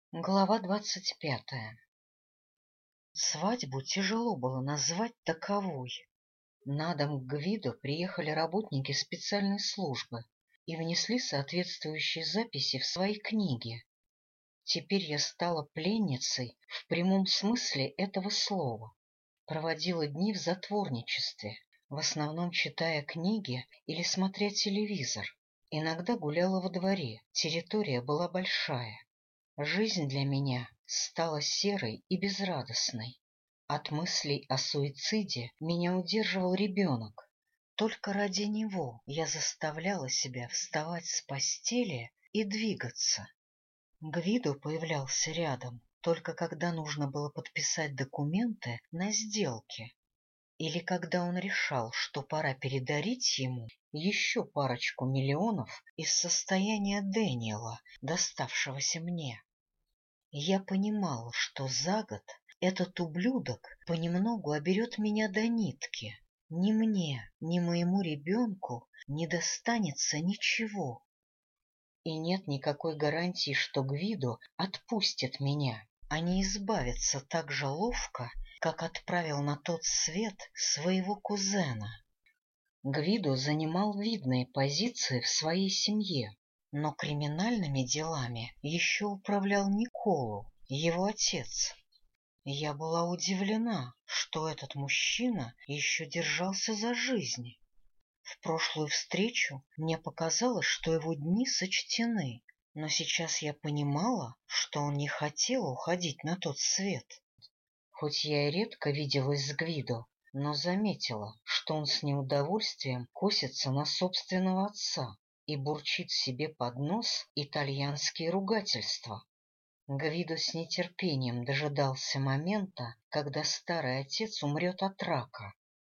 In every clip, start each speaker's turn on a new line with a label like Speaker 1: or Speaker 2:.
Speaker 1: Глава 25. Свадьбу тяжело было назвать таковой. На дом к Гвидо приехали работники специальной службы и внесли соответствующие записи в свои книги. Теперь я стала пленницей в прямом смысле этого слова. Проводила дни в затворничестве, в основном читая книги или смотря телевизор. Иногда гуляла во дворе, территория была большая. Жизнь для меня стала серой и безрадостной. От мыслей о суициде меня удерживал ребенок. Только ради него я заставляла себя вставать с постели и двигаться. Гвидо появлялся рядом, только когда нужно было подписать документы на сделке, или когда он решал, что пора передарить ему еще парочку миллионов из состояния Дэниела, доставшегося мне. Я понимал, что за год этот ублюдок понемногу оберет меня до нитки. Ни мне, ни моему ребенку не достанется ничего. И нет никакой гарантии, что Гвидо отпустит меня, а не избавится так же ловко, как отправил на тот свет своего кузена. Гвидо занимал видные позиции в своей семье, но криминальными делами еще управлял Николо, его отец. Я была удивлена, что этот мужчина еще держался за жизнь. В прошлую встречу мне показалось, что его дни сочтены, но сейчас я понимала, что он не хотел уходить на тот свет. Хоть я и редко виделась с Гвидо, но заметила, что он с неудовольствием косится на собственного отца и бурчит себе под нос итальянские ругательства. Гвидо с нетерпением дожидался момента, когда старый отец умрет от рака.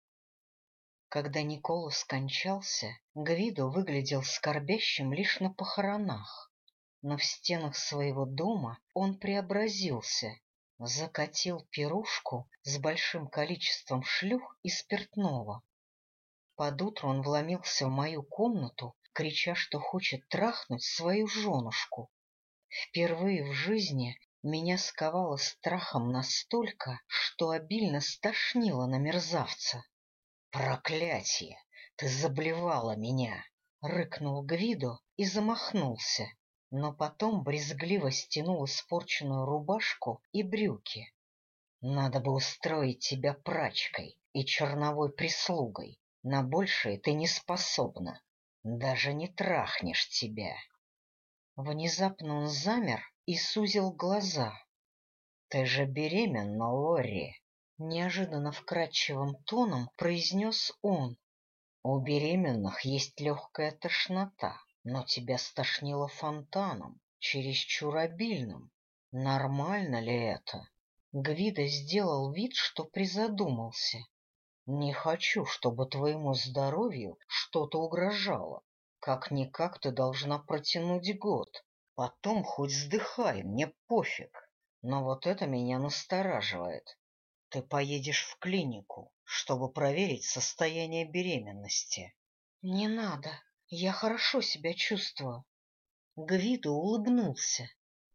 Speaker 1: Когда Николо скончался, Гвидо выглядел скорбящим лишь на похоронах, но в стенах своего дома он преобразился, закатил пирушку с большим количеством шлюх и спиртного. Под утро он вломился в мою комнату, крича, что хочет трахнуть свою женушку. Впервые в жизни меня сковало страхом настолько, что обильно стошнило на мерзавца. «Проклятие! Ты заблевала меня!» — рыкнул Гвидо и замахнулся, но потом брезгливо стянул испорченную рубашку и брюки. «Надо бы устроить тебя прачкой и черновой прислугой. На большее ты не способна. Даже не трахнешь тебя». Внезапно он замер и сузил глаза. «Ты же беременна, Лорри!» — неожиданно вкрадчивым тоном произнес он. «У беременных есть легкая тошнота, но тебя стошнило фонтаном, чересчур обильным. Нормально ли это?» Гвидо сделал вид, что призадумался. «Не хочу, чтобы твоему здоровью что-то угрожало. Как-никак ты должна протянуть год. Потом хоть сдыхай, мне пофиг. Но вот это меня настораживает. Ты поедешь в клинику, чтобы проверить состояние беременности». «Не надо, я хорошо себя чувствую». Гвидо улыбнулся.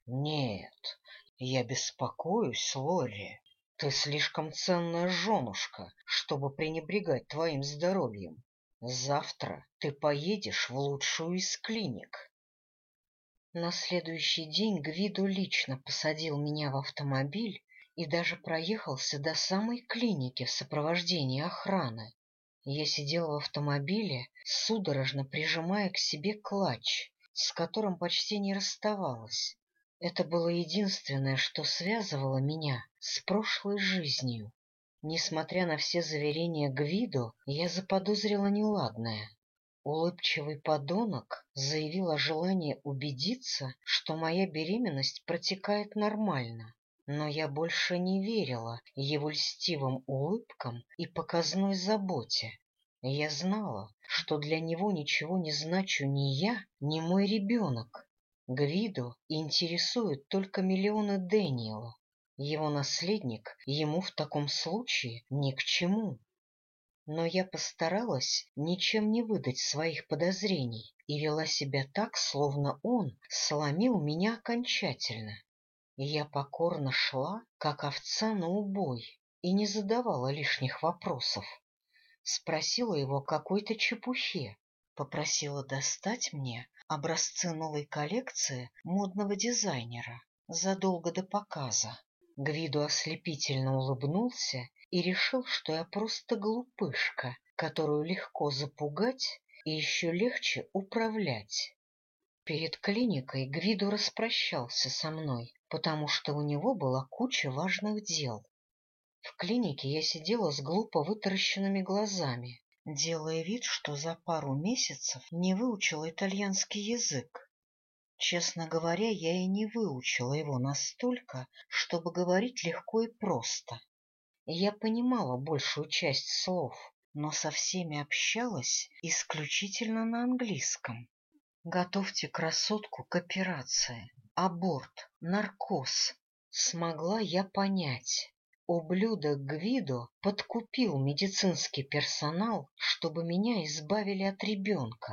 Speaker 1: «Нет, я беспокоюсь, Лорри. Ты слишком ценная женушка, чтобы пренебрегать твоим здоровьем. Завтра ты поедешь в лучшую из клиник». На следующий день Гвидо лично посадил меня в автомобиль и даже проехался до самой клиники в сопровождении охраны. Я сидела в автомобиле, судорожно прижимая к себе клатч, с которым почти не расставалась. Это было единственное, что связывало меня с прошлой жизнью. Несмотря на все заверения Гвидо, я заподозрила неладное. Улыбчивый подонок заявил о желании убедиться, что моя беременность протекает нормально. Но я больше не верила его льстивым улыбкам и показной заботе. Я знала, что для него ничего не значу ни я, ни мой ребенок. Гвидо интересуют только миллионы Дэниела. Его наследник ему в таком случае ни к чему. Но я постаралась ничем не выдать своих подозрений и вела себя так, словно он сломил меня окончательно. Я покорно шла, как овца на убой, и не задавала лишних вопросов. Спросила его о какой-то чепухе, попросила достать мне образцы новой коллекции модного дизайнера задолго до показа. Гвидо ослепительно улыбнулся и решил, что я просто глупышка, которую легко запугать и еще легче управлять. Перед клиникой Гвидо распрощался со мной, потому что у него была куча важных дел. В клинике я сидела с глупо вытаращенными глазами, делая вид, что за пару месяцев не выучила итальянский язык. Честно говоря, я и не выучила его настолько, чтобы говорить легко и просто. Я понимала большую часть слов, но со всеми общалась исключительно на английском. Готовьте красотку к операции, аборт, наркоз. Смогла я понять. Ублюдок Гвидо подкупил медицинский персонал, чтобы меня избавили от ребенка.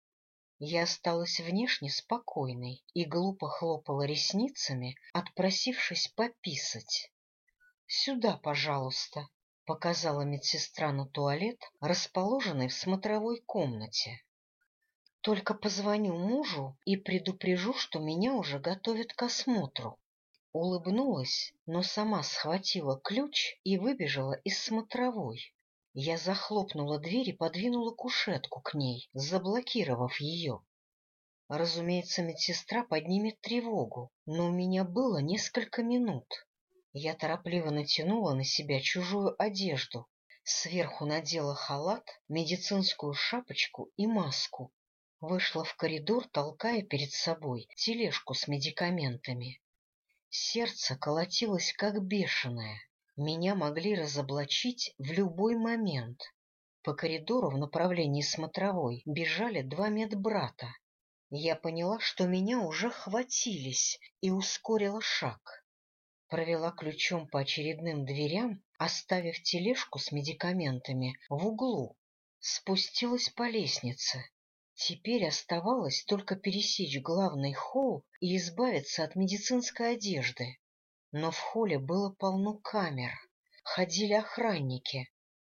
Speaker 1: Я осталась внешне спокойной и глупо хлопала ресницами, отпросившись пописать. — Сюда, пожалуйста, — показала медсестра на туалет, расположенный в смотровой комнате. — Только позвоню мужу и предупрежу, что меня уже готовят к осмотру. Улыбнулась, но сама схватила ключ и выбежала из смотровой. Я захлопнула дверь и подвинула кушетку к ней, заблокировав ее. Разумеется, медсестра поднимет тревогу, но у меня было несколько минут. Я торопливо натянула на себя чужую одежду, сверху надела халат, медицинскую шапочку и маску. Вышла в коридор, толкая перед собой тележку с медикаментами. Сердце колотилось как бешеное. Меня могли разоблачить в любой момент. По коридору в направлении смотровой бежали 2 медбрата. Я поняла, что меня уже хватились, и ускорила шаг. Провела ключом по очередным дверям, оставив тележку с медикаментами в углу. Спустилась по лестнице. Теперь оставалось только пересечь главный холл и избавиться от медицинской одежды. Но в холле было полно камер. Ходили охранники.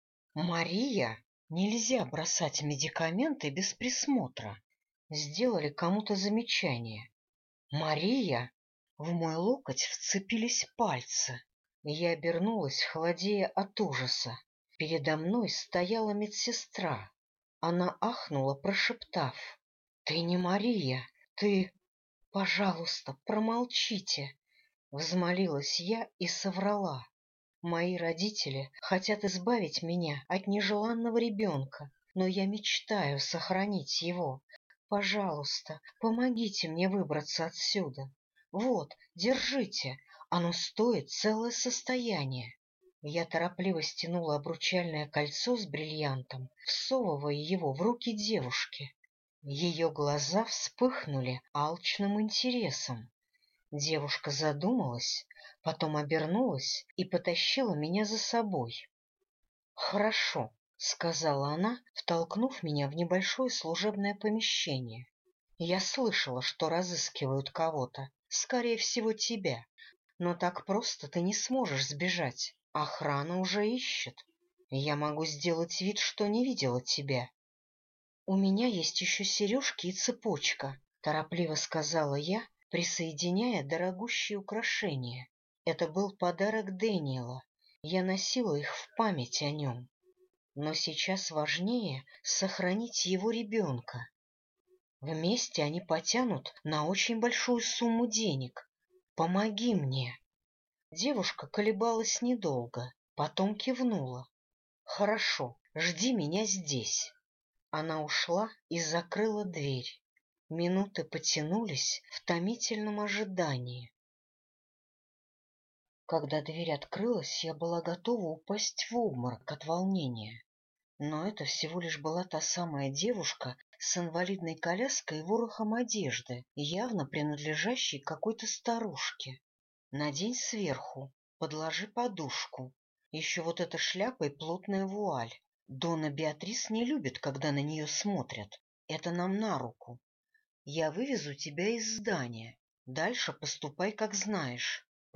Speaker 1: «Мария, нельзя бросать медикаменты без присмотра». Сделали кому-то замечание. «Мария!» В мой локоть вцепились пальцы. Я обернулась, холодея от ужаса. Передо мной стояла медсестра. Она ахнула, прошептав: «Ты не Мария, ты... Пожалуйста, промолчите!» Взмолилась я и соврала. Мои родители хотят избавить меня от нежеланного ребенка, но я мечтаю сохранить его. Пожалуйста, помогите мне выбраться отсюда. Вот, держите, оно стоит целое состояние. Я торопливо стянула обручальное кольцо с бриллиантом, всовывая его в руки девушки. Ее глаза вспыхнули алчным интересом. Девушка задумалась, потом обернулась и потащила меня за собой. — Хорошо, — сказала она, втолкнув меня в небольшое служебное помещение. — Я слышала, что разыскивают кого-то, скорее всего, тебя. Но так просто ты не сможешь сбежать. Охрана уже ищет. Я могу сделать вид, что не видела тебя. — У меня есть еще сережки и цепочка, — торопливо сказала я, присоединяя дорогущие украшения. Это был подарок Дэниела. Я носила их в память о нем. Но сейчас важнее сохранить его ребенка. Вместе они потянут на очень большую сумму денег. Помоги мне. Девушка колебалась недолго, потом кивнула. Хорошо, жди меня здесь. Она ушла и закрыла дверь. Минуты потянулись в томительном ожидании. Когда дверь открылась, я была готова упасть в обморок от волнения. Но это всего лишь была та самая девушка с инвалидной коляской и ворохом одежды, явно принадлежащей какой-то старушке. Надень сверху, подложи подушку. Еще вот эта шляпа и плотная вуаль. Донна Беатрис не любит, когда на нее смотрят. Это нам на руку. Я вывезу тебя из здания. Дальше поступай, как знаешь.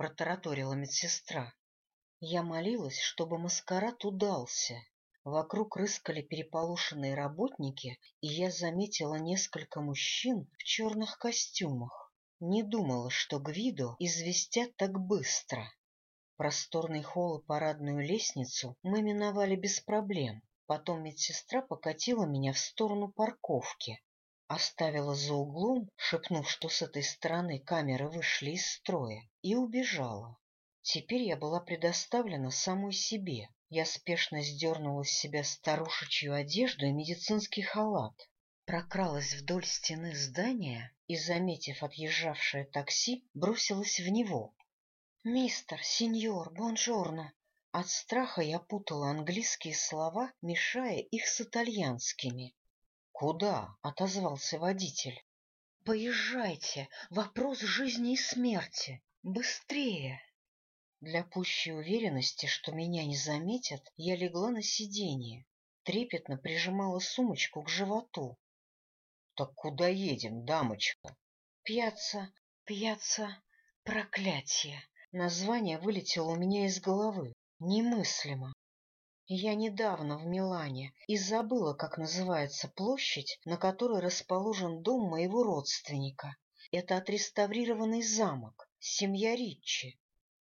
Speaker 1: — протараторила медсестра. Я молилась, чтобы маскарад удался. Вокруг рыскали переполошенные работники, и я заметила несколько мужчин в черных костюмах. Не думала, что Гвидо известят так быстро. Просторный холл и парадную лестницу мы миновали без проблем. Потом медсестра покатила меня в сторону парковки. Оставила за углом, шепнув, что с этой стороны камеры вышли из строя, и убежала. Теперь я была предоставлена самой себе. Я спешно сдернула с себя старушечью одежду и медицинский халат, прокралась вдоль стены здания и, заметив отъезжавшее такси, бросилась в него. «Мистер, сеньор, бонжорно!» От страха я путала английские слова, мешая их с итальянскими. «Куда?» — отозвался водитель. «Поезжайте! Вопрос жизни и смерти! Быстрее!» Для пущей уверенности, что меня не заметят, я легла на сиденье, трепетно прижимала сумочку к животу. — Так куда едем, дамочка? — Пьяцца, проклятие! Название вылетело у меня из головы. Немыслимо. Я недавно в Милане и забыла, как называется площадь, на которой расположен дом моего родственника. Это отреставрированный замок, семья Риччи.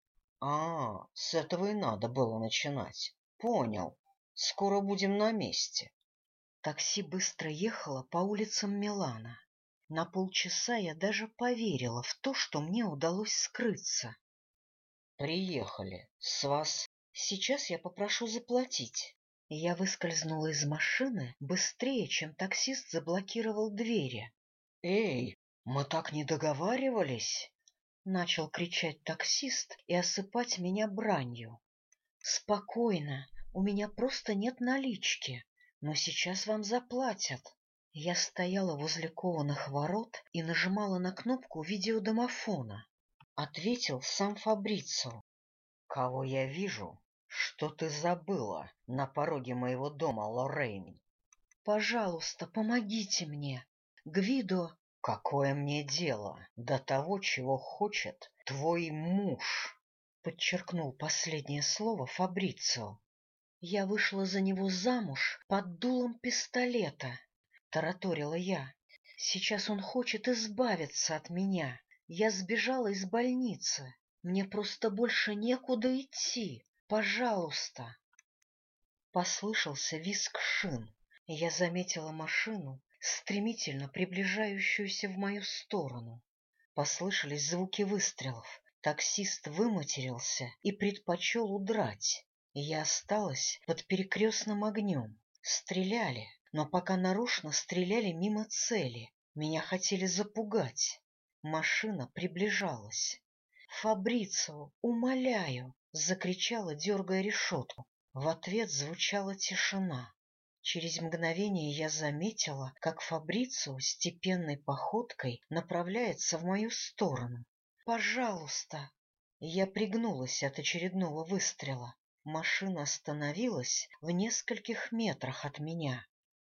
Speaker 1: С этого и надо было начинать. Понял. Скоро будем на месте. Такси быстро ехало по улицам Милана. На полчаса я даже поверила в то, что мне удалось скрыться. Приехали. С вас. Сейчас я попрошу заплатить. Я выскользнула из машины быстрее, чем таксист заблокировал двери. Эй, мы так не договаривались? Начал кричать таксист и осыпать меня бранью. Спокойно, у меня просто нет налички, но сейчас вам заплатят. Я стояла возле кованых ворот и нажимала на кнопку видеодомофона. Ответил сам Фабрицио. — Кого я вижу? Что ты забыла на пороге моего дома, Лоррейн? — Пожалуйста, помогите мне. Гвидо... — Какое мне дело до того, чего хочет твой муж? — подчеркнул последнее слово Фабрицио. — Я вышла за него замуж под дулом пистолета, — тараторила я. — Сейчас он хочет избавиться от меня. Я сбежала из больницы. Мне просто больше некуда идти. Пожалуйста. Послышался визг шин, и я заметила машину, стремительно приближающуюся в мою сторону. Послышались звуки выстрелов. Таксист выматерился и предпочел удрать. Я осталась под перекрестным огнем. Стреляли, но пока нарочно стреляли мимо цели. Меня хотели запугать. Машина приближалась. «Фабрицио, умоляю!» — закричала, дергая решетку. В ответ звучала тишина. Через мгновение я заметила, как Фабрицио степенной походкой направляется в мою сторону. «Пожалуйста!» Я пригнулась от очередного выстрела. Машина остановилась в нескольких метрах от меня.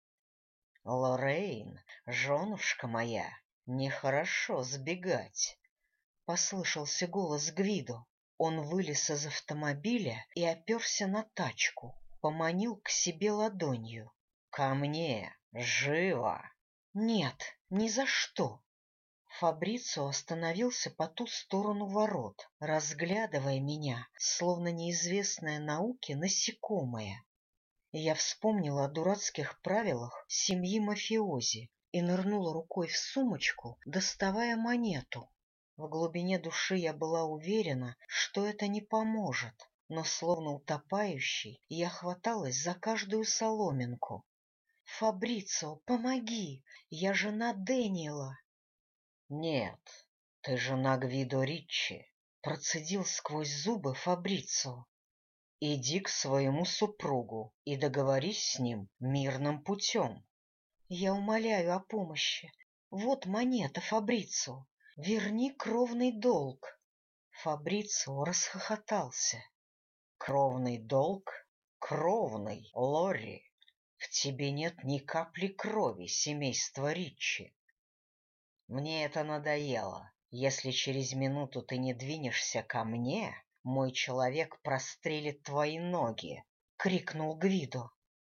Speaker 1: — Лоррейн, женушка моя, нехорошо сбегать! — послышался голос Гвидо. Он вылез из автомобиля и оперся на тачку, поманил к себе ладонью. — Ко мне! Живо! — Нет, ни за что! Фабрицио остановился по ту сторону ворот, разглядывая меня, словно неизвестное науке насекомое. Я вспомнила о дурацких правилах семьи мафиози и нырнула рукой в сумочку, доставая монету. В глубине души я была уверена, что это не поможет, но, словно утопающий, я хваталась за каждую соломинку. — Фабрицио, помоги! Я жена Дэниела! — Нет, ты жена Гвидо Риччи, — процедил сквозь зубы Фабрицио. — Иди к своему супругу и договорись с ним мирным путем. — Я умоляю о помощи. Вот монета, Фабрицио. Верни кровный долг. Фабрицио расхохотался. — Кровный долг? Кровный, Лорри. В тебе нет ни капли крови семейства Риччи. Мне это надоело. Если через минуту ты не двинешься ко мне, мой человек прострелит твои ноги, — крикнул Гвидо.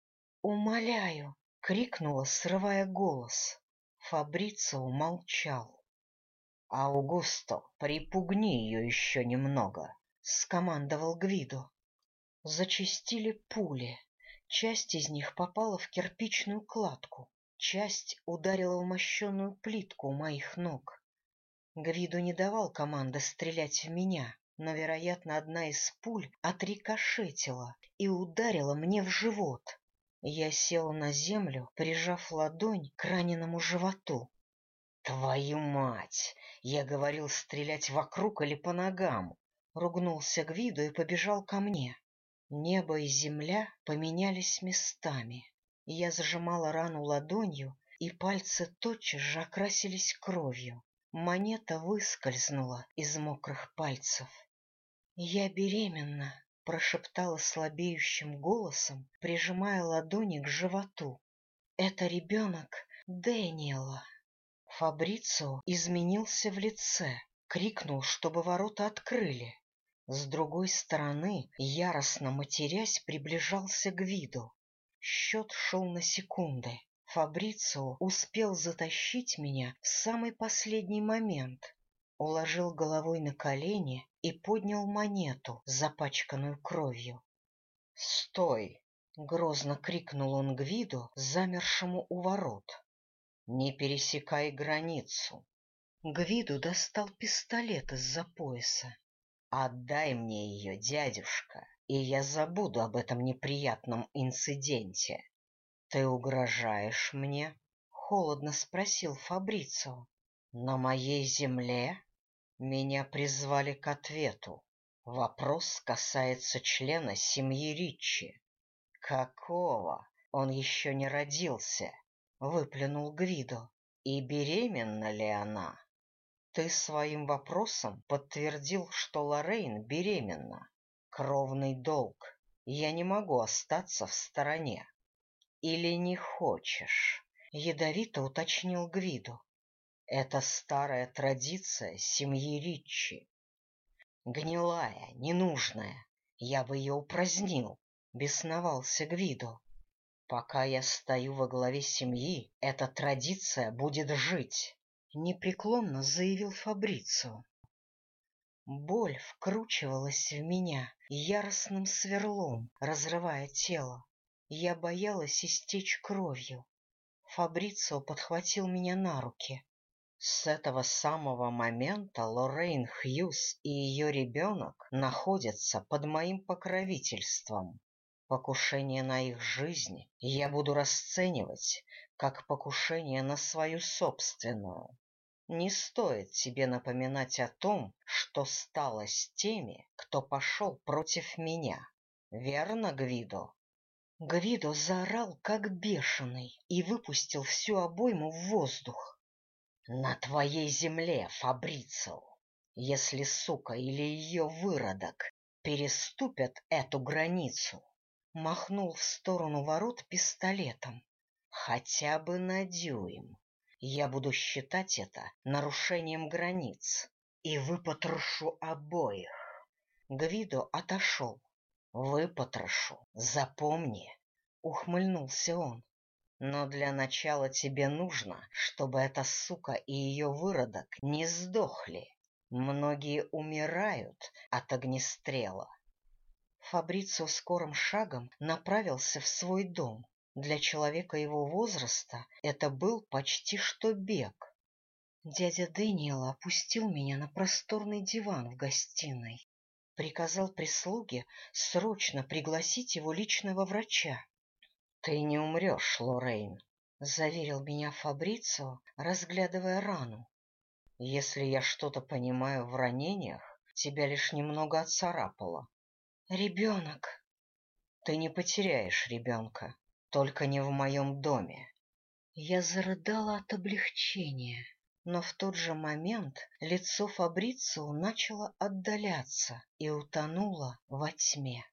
Speaker 1: «Умоляю!» — крикнула, срывая голос. Фабрицио молчал. «Аугусто, припугни ее еще немного!» — скомандовал Гвидо. Зачастили пули. Часть из них попала в кирпичную кладку, часть ударила в мощеную плитку у моих ног. Гвидо не давал команды стрелять в меня, но, вероятно, одна из пуль отрикошетила и ударила мне в живот. Я села на землю, прижав ладонь к раненому животу. «Твою мать! Я говорил стрелять вокруг или по ногам!» — ругнулся Гвидо и побежал ко мне. Небо и земля поменялись местами. Я зажимала рану ладонью, и пальцы тотчас же окрасились кровью. Монета выскользнула из мокрых пальцев. «Я беременна!» — прошептала слабеющим голосом, прижимая ладони к животу. «Это ребенок Дэниела». Фабрицио изменился в лице, крикнул, чтобы ворота открыли. С другой стороны, яростно матерясь, приближался Гвидо. Счет шел на секунды. Фабрицио успел затащить меня в самый последний момент. Уложил головой на колени и поднял монету, запачканную кровью. «Стой!» — грозно крикнул он Гвидо, замершему у ворот. «Не пересекай границу!» Гвидо достал пистолет из-за пояса. «Отдай мне ее, дядюшка, и я забуду об этом неприятном инциденте». «Ты угрожаешь мне?» — холодно спросил Фабрицио. «На моей земле?» Меня призвали к ответу. Вопрос касается члена семьи Риччи. «Какого? Он еще не родился», — выплюнул Гвидо. «И беременна ли она?» «Ты своим вопросом подтвердил, что Лоррейн беременна. Кровный долг. Я не могу остаться в стороне». «Или не хочешь?» — ядовито уточнил Гвидо. «Это старая традиция семьи Риччи. Гнилая, ненужная. Я бы ее упразднил», — бесновался Гвидо. «Пока я стою во главе семьи, эта традиция будет жить», — непреклонно заявил Фабрицио. Боль вкручивалась в меня яростным сверлом, разрывая тело. Я боялась истечь кровью. Фабрицио подхватил меня на руки. С этого самого момента Лоррейн Хьюз и ее ребенок находятся под моим покровительством. Покушение на их жизнь я буду расценивать как покушение на свою собственную. Не стоит тебе напоминать о том, что стало с теми, кто пошел против меня. Верно, Гвидо? Гвидо заорал, как бешеный, и выпустил всю обойму в воздух. «На твоей земле, Фабрицио, если сука или ее выродок переступят эту границу», махнул в сторону ворот пистолетом, «хотя бы на дюйм, я буду считать это нарушением границ и выпотрошу обоих». Гвидо отошел. «Выпотрошу, запомни», — ухмыльнулся он. «Но для начала тебе нужно, чтобы эта сука и ее выродок не сдохли. Многие умирают от огнестрела». Фабрицио скорым шагом направился в свой дом. Для человека его возраста это был почти что бег. Дядя Дэниел опустил меня на просторный диван в гостиной. Приказал прислуге срочно пригласить его личного врача. «Ты не умрешь, Лоррейн», — заверил меня Фабрицио, разглядывая рану. «Если я что-то понимаю в ранениях, тебя лишь немного отцарапало». «Ребенок!» «Ты не потеряешь ребенка, только не в моем доме». Я зарыдала от облегчения, но в тот же момент лицо Фабрицио начало отдаляться и утонуло во тьме.